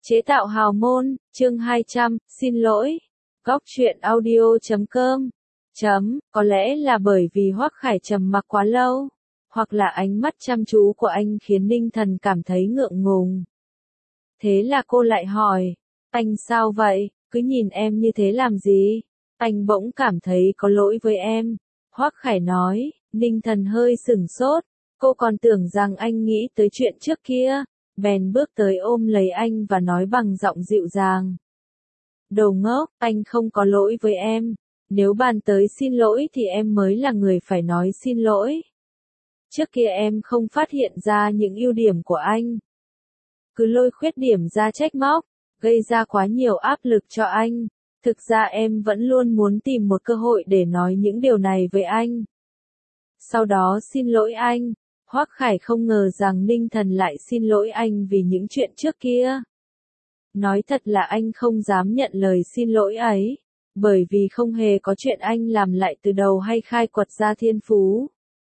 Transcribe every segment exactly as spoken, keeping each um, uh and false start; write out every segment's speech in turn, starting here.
Chế tạo hào môn, chương hai trăm, xin lỗi. Góc truyện audio chấm com. Chấm, có lẽ là bởi vì Hoắc Khải trầm mặc quá lâu, hoặc là ánh mắt chăm chú của anh khiến Ninh Thần cảm thấy ngượng ngùng. Thế là cô lại hỏi, anh sao vậy, cứ nhìn em như thế làm gì? Anh bỗng cảm thấy có lỗi với em. Hoắc Khải nói. Ninh Thần hơi sửng sốt, cô còn tưởng rằng anh nghĩ tới chuyện trước kia, bèn bước tới ôm lấy anh và nói bằng giọng dịu dàng. Đồ ngốc, anh không có lỗi với em, nếu bàn tới xin lỗi thì em mới là người phải nói xin lỗi. Trước kia em không phát hiện ra những ưu điểm của anh, cứ lôi khuyết điểm ra trách móc, gây ra quá nhiều áp lực cho anh. Thực ra em vẫn luôn muốn tìm một cơ hội để nói những điều này với anh, sau đó xin lỗi anh. Hoắc Khải không ngờ rằng Ninh Thần lại xin lỗi anh vì những chuyện trước kia. Nói thật là anh không dám nhận lời xin lỗi ấy, bởi vì không hề có chuyện anh làm lại từ đầu hay khai quật ra thiên phú,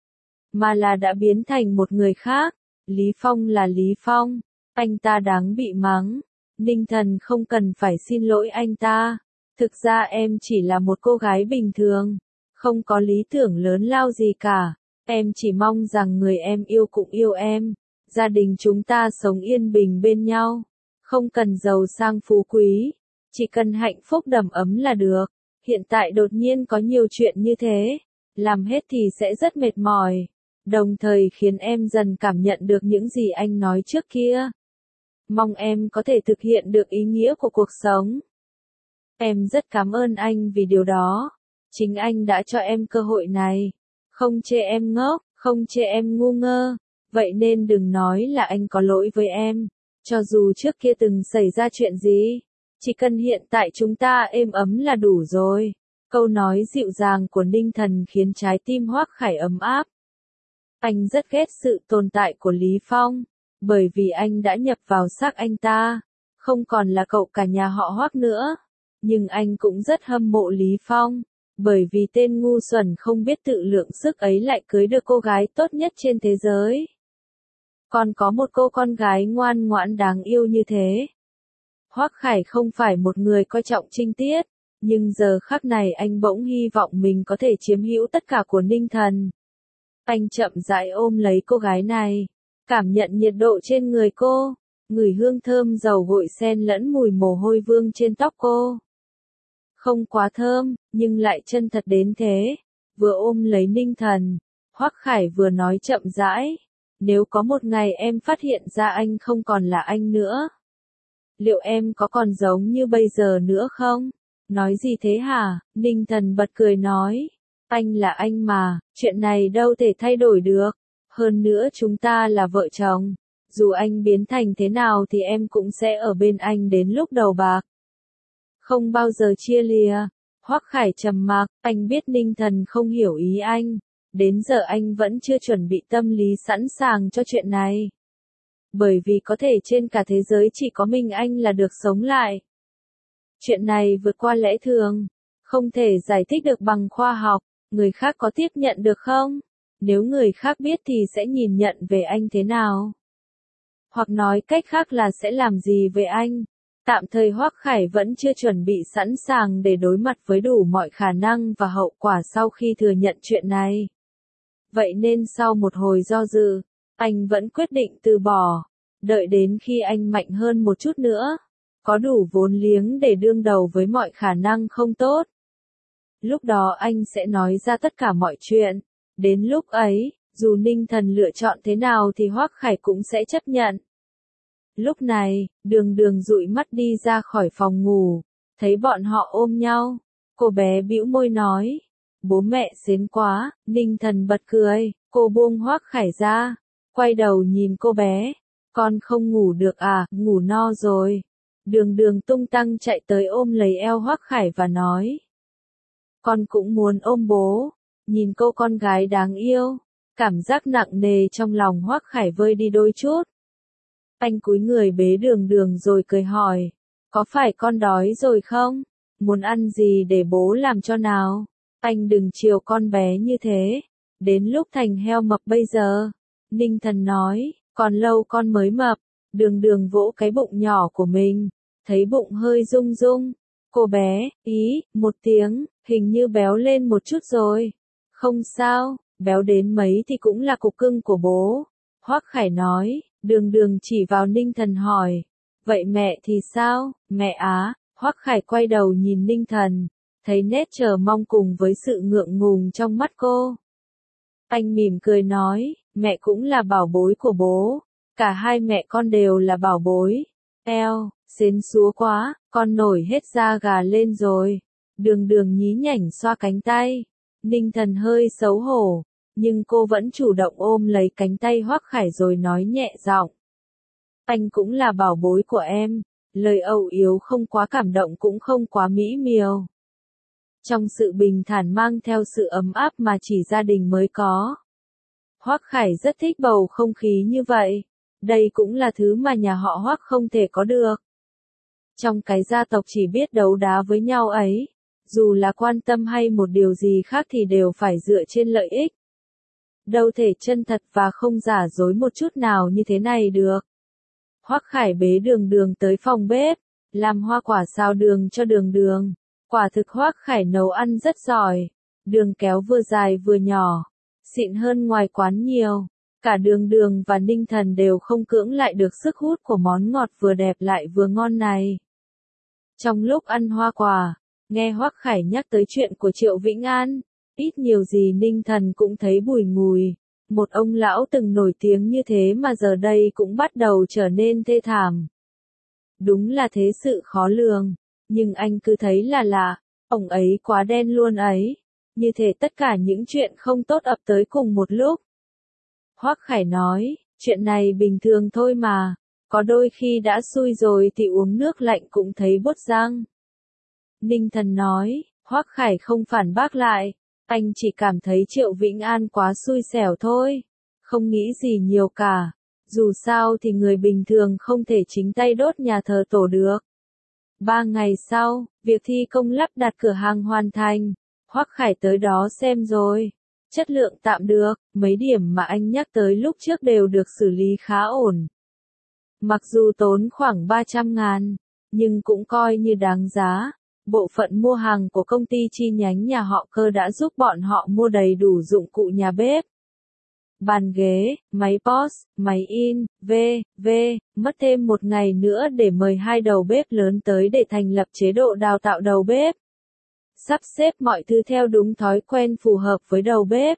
mà là đã biến thành một người khác. Lý Phong là Lý Phong, anh ta đáng bị mắng. Ninh Thần không cần phải xin lỗi anh ta. Thực ra em chỉ là một cô gái bình thường, không có lý tưởng lớn lao gì cả. Em chỉ mong rằng người em yêu cũng yêu em, gia đình chúng ta sống yên bình bên nhau, không cần giàu sang phú quý, chỉ cần hạnh phúc đầm ấm là được. Hiện tại đột nhiên có nhiều chuyện như thế, làm hết thì sẽ rất mệt mỏi, đồng thời khiến em dần cảm nhận được những gì anh nói trước kia. Mong em có thể thực hiện được ý nghĩa của cuộc sống. Em rất cảm ơn anh vì điều đó, chính anh đã cho em cơ hội này. Không chê em ngốc, không chê em ngu ngơ, vậy nên đừng nói là anh có lỗi với em, cho dù trước kia từng xảy ra chuyện gì, chỉ cần hiện tại chúng ta êm ấm là đủ rồi. Câu nói dịu dàng của Ninh Thần khiến trái tim Hoắc Khải ấm áp. Anh rất ghét sự tồn tại của Lý Phong, bởi vì anh đã nhập vào xác anh ta, không còn là cậu cả nhà họ Hoắc nữa. Nhưng anh cũng rất hâm mộ Lý Phong, bởi vì tên ngu xuẩn không biết tự lượng sức ấy lại cưới được cô gái tốt nhất trên thế giới. Còn có một cô con gái ngoan ngoãn đáng yêu như thế. Hoắc Khải không phải một người coi trọng trinh tiết, nhưng giờ khắc này anh bỗng hy vọng mình có thể chiếm hữu tất cả của Ninh Thần. Anh chậm rãi ôm lấy cô gái này, cảm nhận nhiệt độ trên người cô, ngửi hương thơm dầu gội xen lẫn mùi mồ hôi vương trên tóc cô. Không quá thơm, nhưng lại chân thật đến thế. Vừa ôm lấy Ninh Thần, Hoắc Khải vừa nói chậm rãi. Nếu có một ngày em phát hiện ra anh không còn là anh nữa, liệu em có còn giống như bây giờ nữa không? Nói gì thế hả? Ninh Thần bật cười nói. Anh là anh mà, chuyện này đâu thể thay đổi được. Hơn nữa chúng ta là vợ chồng. Dù anh biến thành thế nào thì em cũng sẽ ở bên anh đến lúc đầu bạc. Không bao giờ chia lìa. Hoắc Khải trầm mặc, anh biết Ninh Thần không hiểu ý anh. Đến giờ anh vẫn chưa chuẩn bị tâm lý sẵn sàng cho chuyện này. Bởi vì có thể trên cả thế giới chỉ có mình anh là được sống lại. Chuyện này vượt qua lẽ thường, không thể giải thích được bằng khoa học. Người khác có tiếp nhận được không? Nếu người khác biết thì sẽ nhìn nhận về anh thế nào? Hoặc nói cách khác là sẽ làm gì với anh? Tạm thời Hoắc Khải vẫn chưa chuẩn bị sẵn sàng để đối mặt với đủ mọi khả năng và hậu quả sau khi thừa nhận chuyện này. Vậy nên sau một hồi do dự, anh vẫn quyết định từ bỏ, đợi đến khi anh mạnh hơn một chút nữa, có đủ vốn liếng để đương đầu với mọi khả năng không tốt. Lúc đó anh sẽ nói ra tất cả mọi chuyện. Đến lúc ấy, dù Ninh Thần lựa chọn thế nào thì Hoắc Khải cũng sẽ chấp nhận. Lúc này, Đường Đường dụi mắt đi ra khỏi phòng ngủ, thấy bọn họ ôm nhau, cô bé bĩu môi nói, bố mẹ xến quá. Ninh Thần bật cười, cô buông Hoắc Khải ra, quay đầu nhìn cô bé, con không ngủ được à, ngủ no rồi. Đường Đường tung tăng chạy tới ôm lấy eo Hoắc Khải và nói, con cũng muốn ôm bố. Nhìn cô con gái đáng yêu, cảm giác nặng nề trong lòng Hoắc Khải vơi đi đôi chút. Anh cúi người bế Đường Đường rồi cười hỏi, có phải con đói rồi không? Muốn ăn gì để bố làm cho nào? Anh đừng chiều con bé như thế, đến lúc thành heo mập bây giờ. Ninh Thần nói, còn lâu con mới mập. Đường Đường vỗ cái bụng nhỏ của mình, thấy bụng hơi rung rung. Cô bé, ý, một tiếng, hình như béo lên một chút rồi. Không sao, béo đến mấy thì cũng là cục cưng của bố. Hoắc Khải nói, Đường Đường chỉ vào Ninh Thần hỏi. Vậy mẹ thì sao, mẹ á? Hoắc Khải quay đầu nhìn Ninh Thần, thấy nét chờ mong cùng với sự ngượng ngùng trong mắt cô. Anh mỉm cười nói, mẹ cũng là bảo bối của bố. Cả hai mẹ con đều là bảo bối. Eo, xến xúa quá, con nổi hết da gà lên rồi. Đường Đường nhí nhảnh xoa cánh tay. Ninh Thần hơi xấu hổ, nhưng cô vẫn chủ động ôm lấy cánh tay Hoắc Khải rồi nói nhẹ giọng. Anh cũng là bảo bối của em. Lời âu yếm không quá cảm động cũng không quá mỹ miều. Trong sự bình thản mang theo sự ấm áp mà chỉ gia đình mới có. Hoắc Khải rất thích bầu không khí như vậy. Đây cũng là thứ mà nhà họ Hoắc không thể có được. Trong cái gia tộc chỉ biết đấu đá với nhau ấy, dù là quan tâm hay một điều gì khác thì đều phải dựa trên lợi ích. Đâu thể chân thật và không giả dối một chút nào như thế này được. Hoắc Khải bế Đường Đường tới phòng bếp, làm hoa quả xào đường cho Đường Đường. Quả thực Hoắc Khải nấu ăn rất giỏi. Đường kéo vừa dài vừa nhỏ, xịn hơn ngoài quán nhiều. Cả Đường Đường và Ninh Thần đều không cưỡng lại được sức hút của món ngọt vừa đẹp lại vừa ngon này. Trong lúc ăn hoa quả, nghe Hoắc Khải nhắc tới chuyện của Triệu Vĩnh An, ít nhiều gì Ninh Thần cũng thấy bùi ngùi. Một ông lão từng nổi tiếng như thế mà giờ đây cũng bắt đầu trở nên thê thảm. Đúng là thế sự khó lường, nhưng anh cứ thấy là lạ, ông ấy quá đen luôn ấy, như thể tất cả những chuyện không tốt ập tới cùng một lúc. Hoắc Khải nói, chuyện này bình thường thôi mà, có đôi khi đã xui rồi thì uống nước lạnh cũng thấy buốt răng. Ninh Thần nói, Hoắc Khải không phản bác lại, anh chỉ cảm thấy Triệu Vĩnh An quá xui xẻo thôi, không nghĩ gì nhiều cả, dù sao thì người bình thường không thể chính tay đốt nhà thờ tổ được. Ba ngày sau, việc thi công lắp đặt cửa hàng hoàn thành, Hoắc Khải tới đó xem rồi. Chất lượng tạm được, mấy điểm mà anh nhắc tới lúc trước đều được xử lý khá ổn. Mặc dù tốn khoảng ba trăm ngàn, nhưng cũng coi như đáng giá. Bộ phận mua hàng của công ty chi nhánh nhà họ Cơ đã giúp bọn họ mua đầy đủ dụng cụ nhà bếp. Bàn ghế, máy pos, máy in, vân vân, mất thêm một ngày nữa để mời hai đầu bếp lớn tới để thành lập chế độ đào tạo đầu bếp. Sắp xếp mọi thứ theo đúng thói quen phù hợp với đầu bếp.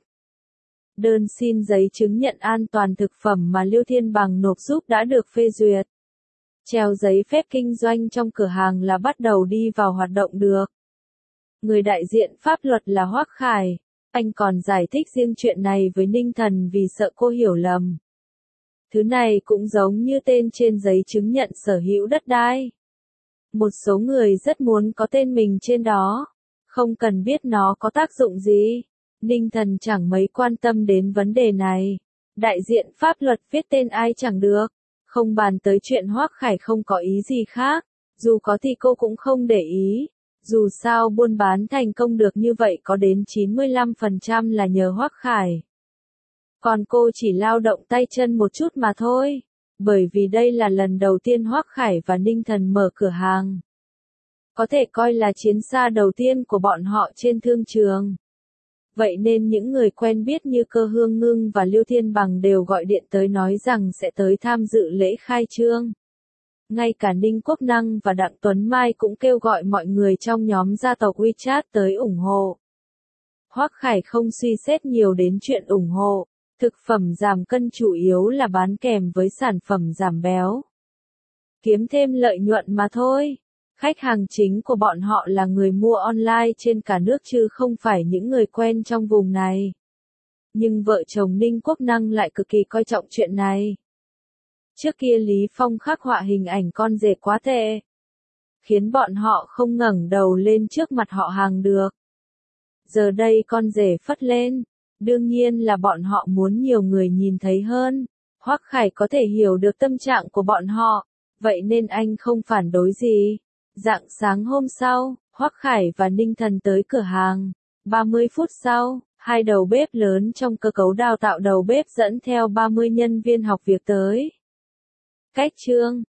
Đơn xin giấy chứng nhận an toàn thực phẩm mà Liêu Thiên Bằng nộp giúp đã được phê duyệt. Treo giấy phép kinh doanh trong cửa hàng là bắt đầu đi vào hoạt động được. Người đại diện pháp luật là Hoắc Khải. Anh còn giải thích riêng chuyện này với Ninh Thần vì sợ cô hiểu lầm. Thứ này cũng giống như tên trên giấy chứng nhận sở hữu đất đai. Một số người rất muốn có tên mình trên đó. Không cần biết nó có tác dụng gì. Ninh Thần chẳng mấy quan tâm đến vấn đề này. Đại diện pháp luật viết tên ai chẳng được. Không bàn tới chuyện Hoắc Khải không có ý gì khác. Dù có thì cô cũng không để ý. Dù sao buôn bán thành công được như vậy có đến chín mươi lăm phần trăm là nhờ Hoắc Khải. Còn cô chỉ lao động tay chân một chút mà thôi. Bởi vì đây là lần đầu tiên Hoắc Khải và Ninh Thần mở cửa hàng. Có thể coi là chiến xa đầu tiên của bọn họ trên thương trường. Vậy nên những người quen biết như Cơ Hương Ngưng và Liêu Thiên Bằng đều gọi điện tới nói rằng sẽ tới tham dự lễ khai trương. Ngay cả Ninh Quốc Năng và Đặng Tuấn Mai cũng kêu gọi mọi người trong nhóm gia tộc WeChat tới ủng hộ. Hoắc Khải không suy xét nhiều đến chuyện ủng hộ. Thực phẩm giảm cân chủ yếu là bán kèm với sản phẩm giảm béo. Kiếm thêm lợi nhuận mà thôi. Khách hàng chính của bọn họ là người mua online trên cả nước chứ không phải những người quen trong vùng này. Nhưng vợ chồng Ninh Quốc Năng lại cực kỳ coi trọng chuyện này. Trước kia Lý Phong khắc họa hình ảnh con rể quá tệ, khiến bọn họ không ngẩng đầu lên trước mặt họ hàng được. Giờ đây con rể phất lên, đương nhiên là bọn họ muốn nhiều người nhìn thấy hơn. Hoắc Khải có thể hiểu được tâm trạng của bọn họ, vậy nên anh không phản đối gì. Rạng sáng hôm sau, Hoắc Khải và Ninh Thần tới cửa hàng. ba mươi phút sau, hai đầu bếp lớn trong cơ cấu đào tạo đầu bếp dẫn theo ba mươi nhân viên học việc tới. Cách chương